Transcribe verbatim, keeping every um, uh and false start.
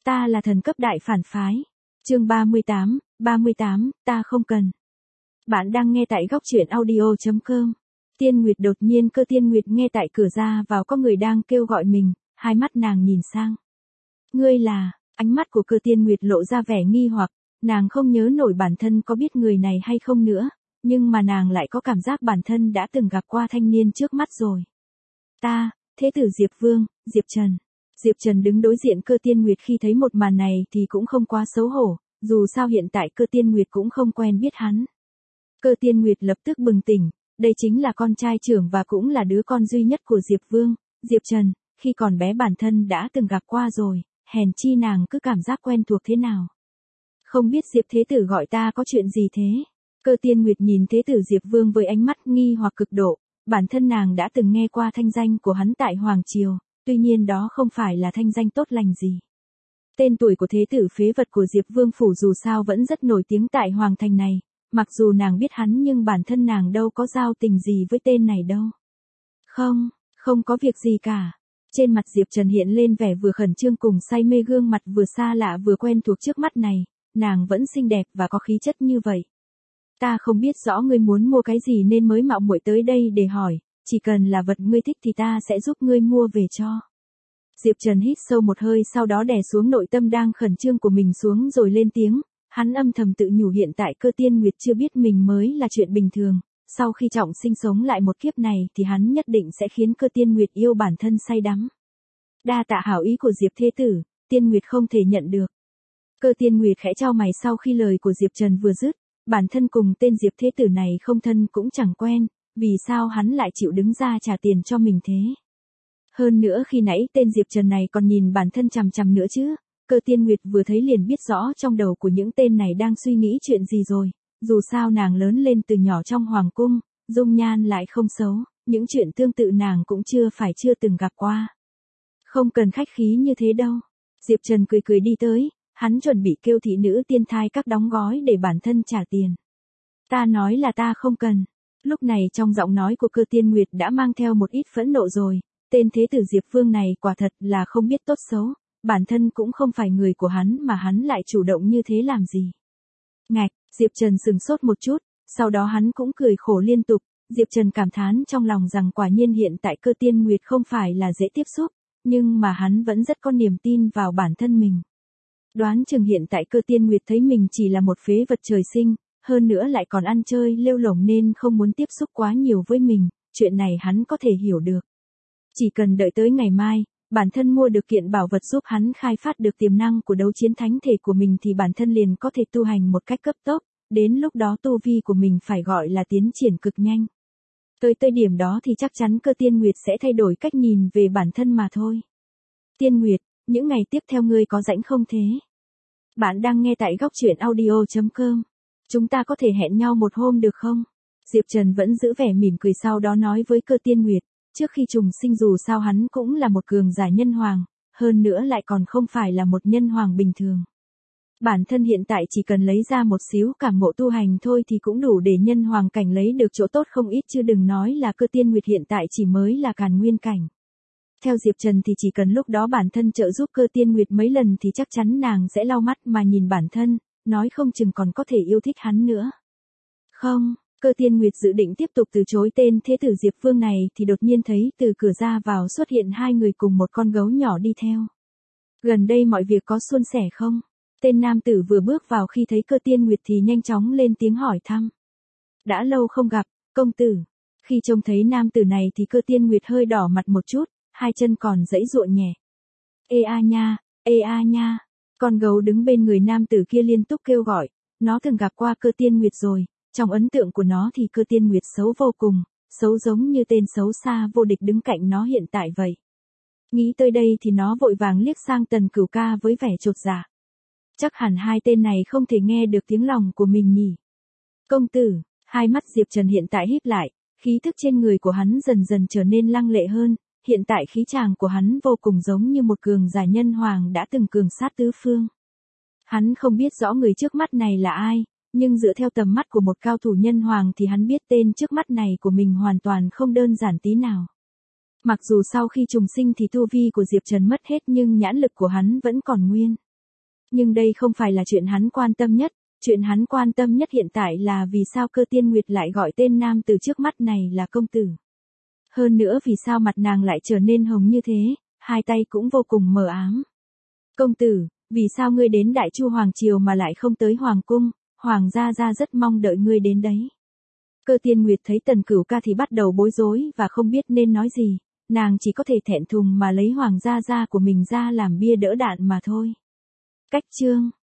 Ta là thần cấp đại phản phái. Chương ba mươi tám, ba mươi tám, ta không cần. Bạn đang nghe tại góc truyện audio chấm com. Tiên Nguyệt đột nhiên Cơ Tiên Nguyệt nghe tại cửa ra vào có người đang kêu gọi mình, hai mắt nàng nhìn sang. Ngươi là, ánh mắt của Cơ Tiên Nguyệt lộ ra vẻ nghi hoặc, nàng không nhớ nổi bản thân có biết người này hay không nữa, nhưng mà nàng lại có cảm giác bản thân đã từng gặp qua thanh niên trước mắt rồi. Ta, Thế tử Diệp Vương, Diệp Trần. Diệp Trần đứng đối diện Cơ Tiên Nguyệt khi thấy một màn này thì cũng không quá xấu hổ, dù sao hiện tại Cơ Tiên Nguyệt cũng không quen biết hắn. Cơ Tiên Nguyệt lập tức bừng tỉnh, đây chính là con trai trưởng và cũng là đứa con duy nhất của Diệp Vương, Diệp Trần, khi còn bé bản thân đã từng gặp qua rồi, hèn chi nàng cứ cảm giác quen thuộc thế nào. Không biết Diệp Thế tử gọi ta có chuyện gì thế? Cơ Tiên Nguyệt nhìn Thế tử Diệp Vương với ánh mắt nghi hoặc cực độ, bản thân nàng đã từng nghe qua thanh danh của hắn tại Hoàng Triều, tuy nhiên đó không phải là thanh danh tốt lành gì. Tên tuổi của Thế tử phế vật của Diệp Vương Phủ dù sao vẫn rất nổi tiếng tại Hoàng Thành này, mặc dù nàng biết hắn nhưng bản thân nàng đâu có giao tình gì với tên này đâu. Không, không có việc gì cả. Trên mặt Diệp Trần hiện lên vẻ vừa khẩn trương cùng say mê, gương mặt vừa xa lạ vừa quen thuộc trước mắt này, nàng vẫn xinh đẹp và có khí chất như vậy. Ta không biết rõ ngươi muốn mua cái gì nên mới mạo muội tới đây để hỏi, chỉ cần là vật ngươi thích thì ta sẽ giúp ngươi mua về cho. Diệp Trần hít sâu một hơi, sau đó đè xuống nội tâm đang khẩn trương của mình xuống rồi lên tiếng, hắn âm thầm tự nhủ hiện tại Cơ Tiên Nguyệt chưa biết mình mới là chuyện bình thường, sau khi trọng sinh sống lại một kiếp này thì hắn nhất định sẽ khiến Cơ Tiên Nguyệt yêu bản thân say đắm. Đa tạ hảo ý của Diệp Thế tử, Tiên Nguyệt không thể nhận được. Cơ Tiên Nguyệt khẽ chau mày sau khi lời của Diệp Trần vừa dứt, bản thân cùng tên Diệp Thế tử này không thân cũng chẳng quen, vì sao hắn lại chịu đứng ra trả tiền cho mình thế? Hơn nữa khi nãy tên Diệp Trần này còn nhìn bản thân chằm chằm nữa chứ, Cơ Tiên Nguyệt vừa thấy liền biết rõ trong đầu của những tên này đang suy nghĩ chuyện gì rồi, dù sao nàng lớn lên từ nhỏ trong hoàng cung, dung nhan lại không xấu, những chuyện tương tự nàng cũng chưa phải chưa từng gặp qua. Không cần khách khí như thế đâu. Diệp Trần cười cười đi tới, hắn chuẩn bị kêu thị nữ tiên thai các đóng gói để bản thân trả tiền. Ta nói là ta không cần. Lúc này trong giọng nói của Cơ Tiên Nguyệt đã mang theo một ít phẫn nộ rồi, tên Thế tử Diệp Vương này quả thật là không biết tốt xấu, bản thân cũng không phải người của hắn mà hắn lại chủ động như thế làm gì. Ngạch, Diệp Trần sừng sốt một chút, sau đó hắn cũng cười khổ liên tục, Diệp Trần cảm thán trong lòng rằng quả nhiên hiện tại Cơ Tiên Nguyệt không phải là dễ tiếp xúc, nhưng mà hắn vẫn rất có niềm tin vào bản thân mình. Đoán chừng hiện tại Cơ Tiên Nguyệt thấy mình chỉ là một phế vật trời sinh, hơn nữa lại còn ăn chơi lêu lổng nên không muốn tiếp xúc quá nhiều với mình, chuyện này hắn có thể hiểu được. Chỉ cần đợi tới ngày mai, bản thân mua được kiện bảo vật giúp hắn khai phát được tiềm năng của đấu chiến thánh thể của mình thì bản thân liền có thể tu hành một cách cấp tốc, đến lúc đó tu vi của mình phải gọi là tiến triển cực nhanh. Tới tới điểm đó thì chắc chắn Cơ Tiên Nguyệt sẽ thay đổi cách nhìn về bản thân mà thôi. Tiên Nguyệt, những ngày tiếp theo ngươi có rảnh không thế? Bạn đang nghe tại góc truyện audio chấm com. Chúng ta có thể hẹn nhau một hôm được không? Diệp Trần vẫn giữ vẻ mỉm cười sau đó nói với Cơ Tiên Nguyệt, trước khi trùng sinh dù sao hắn cũng là một cường giả nhân hoàng, hơn nữa lại còn không phải là một nhân hoàng bình thường. Bản thân hiện tại chỉ cần lấy ra một xíu cảm ngộ tu hành thôi thì cũng đủ để nhân hoàng cảnh lấy được chỗ tốt không ít, chứ đừng nói là Cơ Tiên Nguyệt hiện tại chỉ mới là càn nguyên cảnh. Theo Diệp Trần thì chỉ cần lúc đó bản thân trợ giúp Cơ Tiên Nguyệt mấy lần thì chắc chắn nàng sẽ lau mắt mà nhìn bản thân, nói không chừng còn có thể yêu thích hắn nữa. Không, Cơ Tiên Nguyệt dự định tiếp tục từ chối tên Thế tử Diệp Vương này thì đột nhiên thấy từ cửa ra vào xuất hiện hai người cùng một con gấu nhỏ đi theo. Gần đây mọi việc có suôn sẻ không? Tên nam tử vừa bước vào khi thấy Cơ Tiên Nguyệt thì nhanh chóng lên tiếng hỏi thăm. Đã lâu không gặp, công tử. Khi trông thấy nam tử này thì Cơ Tiên Nguyệt hơi đỏ mặt một chút, hai chân còn giãy giụa nhẹ. Ê a nha, ê a nha. Con gấu đứng bên người nam tử kia liên tục kêu gọi, nó từng gặp qua Cơ Tiên Nguyệt rồi, trong ấn tượng của nó thì Cơ Tiên Nguyệt xấu vô cùng, xấu giống như tên xấu xa vô địch đứng cạnh nó hiện tại vậy. Nghĩ tới đây thì nó vội vàng liếc sang Tần Cửu Ca với vẻ chột dạ. Chắc hẳn hai tên này không thể nghe được tiếng lòng của mình nhỉ. Công tử, hai mắt Diệp Trần hiện tại híp lại, khí thức trên người của hắn dần dần trở nên lăng lệ hơn, hiện tại khí chàng của hắn vô cùng giống như một cường giả nhân hoàng đã từng cường sát tứ phương. Hắn không biết rõ người trước mắt này là ai, nhưng dựa theo tầm mắt của một cao thủ nhân hoàng thì hắn biết tên trước mắt này của mình hoàn toàn không đơn giản tí nào. Mặc dù sau khi trùng sinh thì tu vi của Diệp Trần mất hết nhưng nhãn lực của hắn vẫn còn nguyên. Nhưng đây không phải là chuyện hắn quan tâm nhất, chuyện hắn quan tâm nhất hiện tại là vì sao Cơ Tiên Nguyệt lại gọi tên nam từ trước mắt này là công tử. Hơn nữa vì sao mặt nàng lại trở nên hồng như thế, hai tay cũng vô cùng mờ ám. Công tử, vì sao ngươi đến Đại Chu Hoàng Triều mà lại không tới Hoàng Cung, Hoàng gia gia rất mong đợi ngươi đến đấy. Cơ Tiên Nguyệt thấy Tần Cửu Ca thì bắt đầu bối rối và không biết nên nói gì, nàng chỉ có thể thẹn thùng mà lấy Hoàng gia gia của mình ra làm bia đỡ đạn mà thôi. Cách chương